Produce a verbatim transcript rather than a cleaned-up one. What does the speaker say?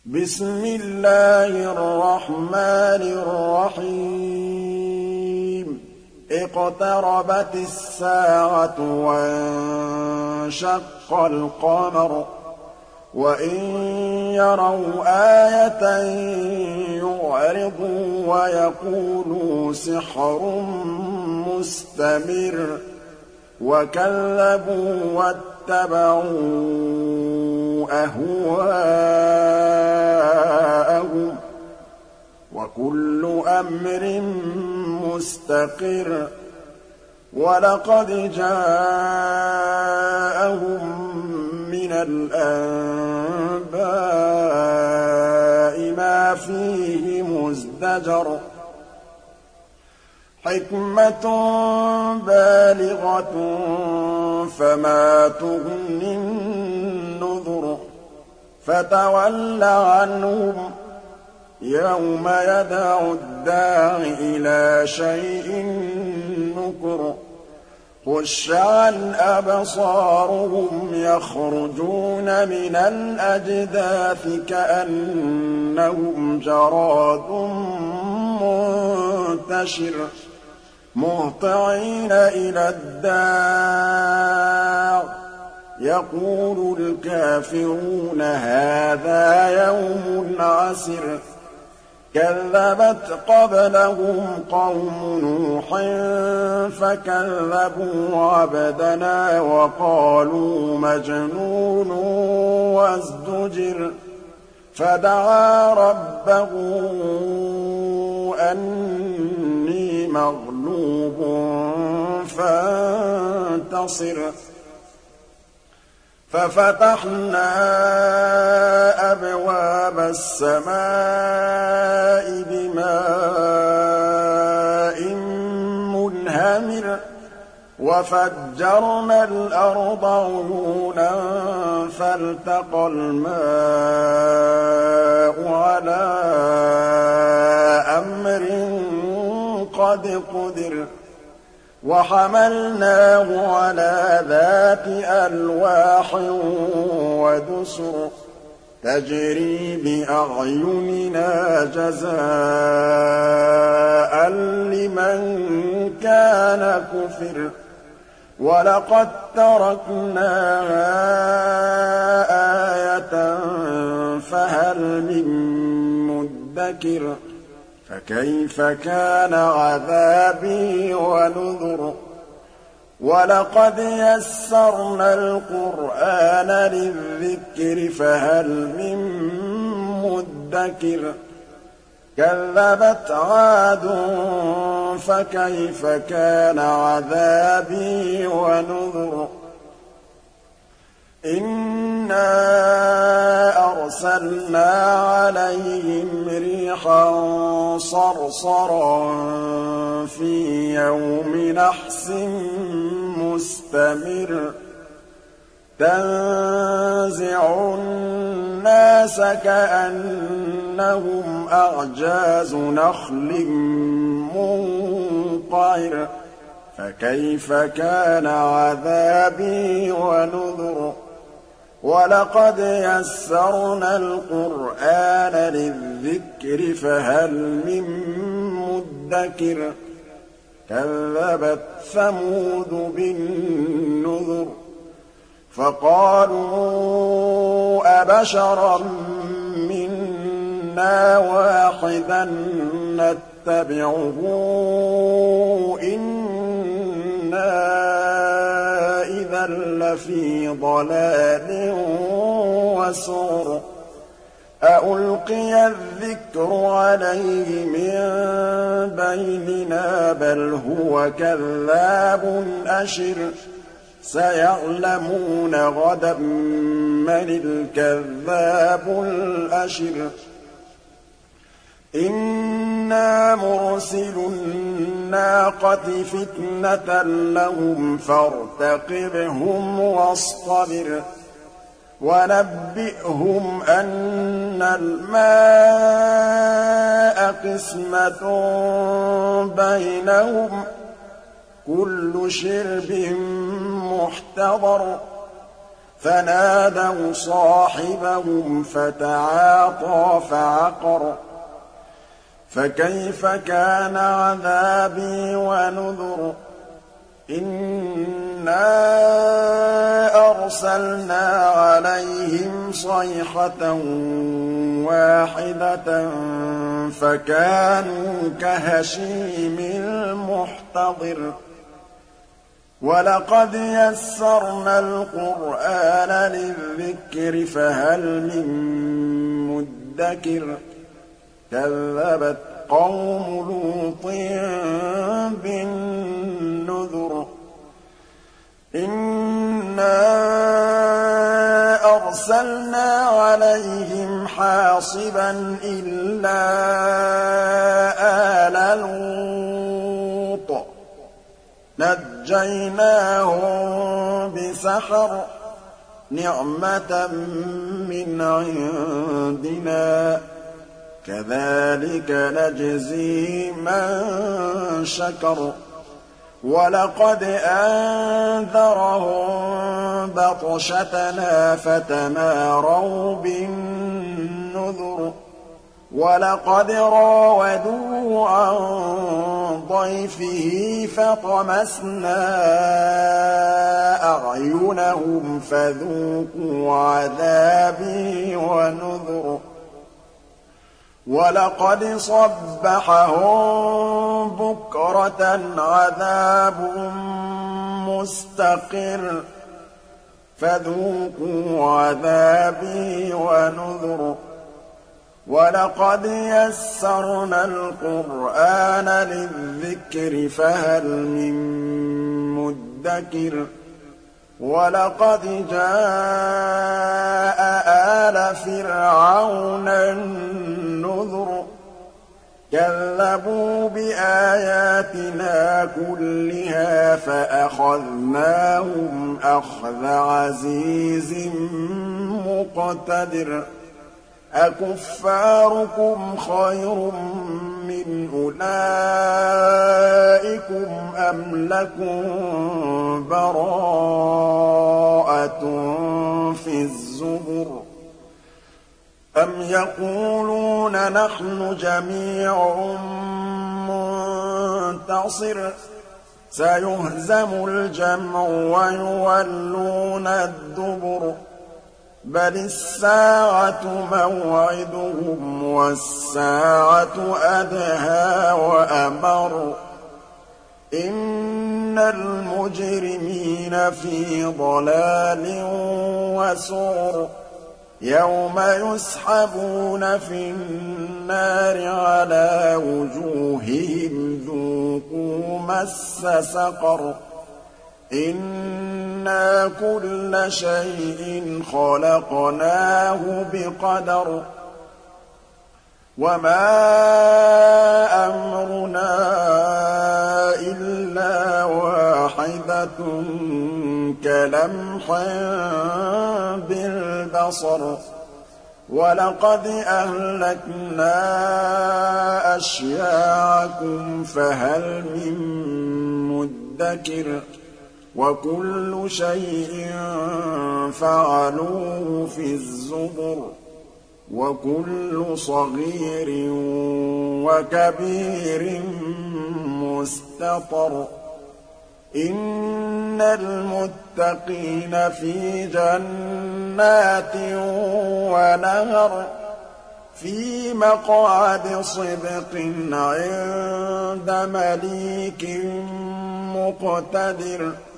بسم الله الرحمن الرحيم اقتربت الساعة وانشق القمر وإن يروا آية يعرضوا ويقولوا سحر مستمر وكذبوا واتبعوا أهواءهم وكل أمر مستقر ولقد جاءهم من الأنباء ما فيه مزدجر حكمة بالغة فما تغني النذر فتول عنهم يوم يدعو الداع إلى شيء نكر خش عن أبصارهم يخرجون من الأجداث كأنهم جراد منتشر مهطعين إلى الداع يقول الكافرون هذا يوم عسر كذبت قبلهم قوم نوح فكذبوا عبدنا وقالوا مجنون وازدجر فدعا ربه أني مغلوب فانتصر ففتحنا أبواب السماء بماء منهمر وفجرنا الأرض عيونا فالتقى الماء على أمر قد قدر وحملناه على ذات ألواح ودسر تجري بأعيننا جزاء لمن كان كفر ولقد تركناها آية فهل من مدكر فكيف كان عذابي ونذر ولقد يسرنا القرآن للذكر فهل من مدكر كذبت عاد فكيف كان عذابي ونذر إنا أرسلنا عليهم ريحا صرصرا في يوم نحس مستمر تنزع الناس كأنهم أعجاز نخل منقعر فكيف كان عذابي ونذر ولقد يسرنا القرآن للذكر فهل من مدكر كذبت ثمود بالنذر فقالوا أبشرا منا واحدا نتبعه إنا إذا لفي ضلال وسعر أألقي الذكر عليه من بيننا بل هو كذاب أشر سيعلمون غدا من الكذاب الأشر إنا مرسل الناقة فتنة لهم فارتقبهم واصطبر ونبئهم أن الماء قسمة بينهم كل شرب محتضر فنادوا صاحبهم فتعاطى فعقر فكيف كان عذابي ونذر إنا أرسلنا عليهم صيحة واحدة فكانوا كهشيم المحتضر ولقد يسرنا القرآن للذكر فهل من مدكر كذبت قوم لوط بالنذر إنا أرسلنا عليهم حاصبا إلا آل لوط نجيناهم بسحر نعمة من عندنا كذلك نجزي من شكر ولقد أنذرهم بطشتنا فتماروا بالنذر ولقد راودوه عن ضيفه فطمسنا أعينهم فذوقوا عذابي ونذر ولقد صبحهم بكرة عذاب مستقر فذوقوا عذابي ونذر ولقد يسرنا القرآن للذكر فهل من مدكر ولقد جاء آل فرعون النذر كذبوا بآياتنا كلها فأخذناهم أخذ عزيز مقتدر أكفاركم خير من أولئكم أم لكم براءة في الزبر أم يقولون نحن جميع منتصر سيهزم الجمع ويولون الدبر بل الساعة موعدهم والساعة أدهى وأمر إن المجرمين في ضلال وسعر يوم يسحبون في النار على وجوههم ذوقوا مس سقر إنا كل شيء خلقناه بقدر وما أمرنا إلا واحدة كلمح بالبصر ولقد أهلكنا أشياعكم فهل من مدكر وكل شيء فعلوه في الزبر وكل صغير وكبير مستطر إن المتقين في جنات ونهر في مقعد صدق عند مليك مقتدر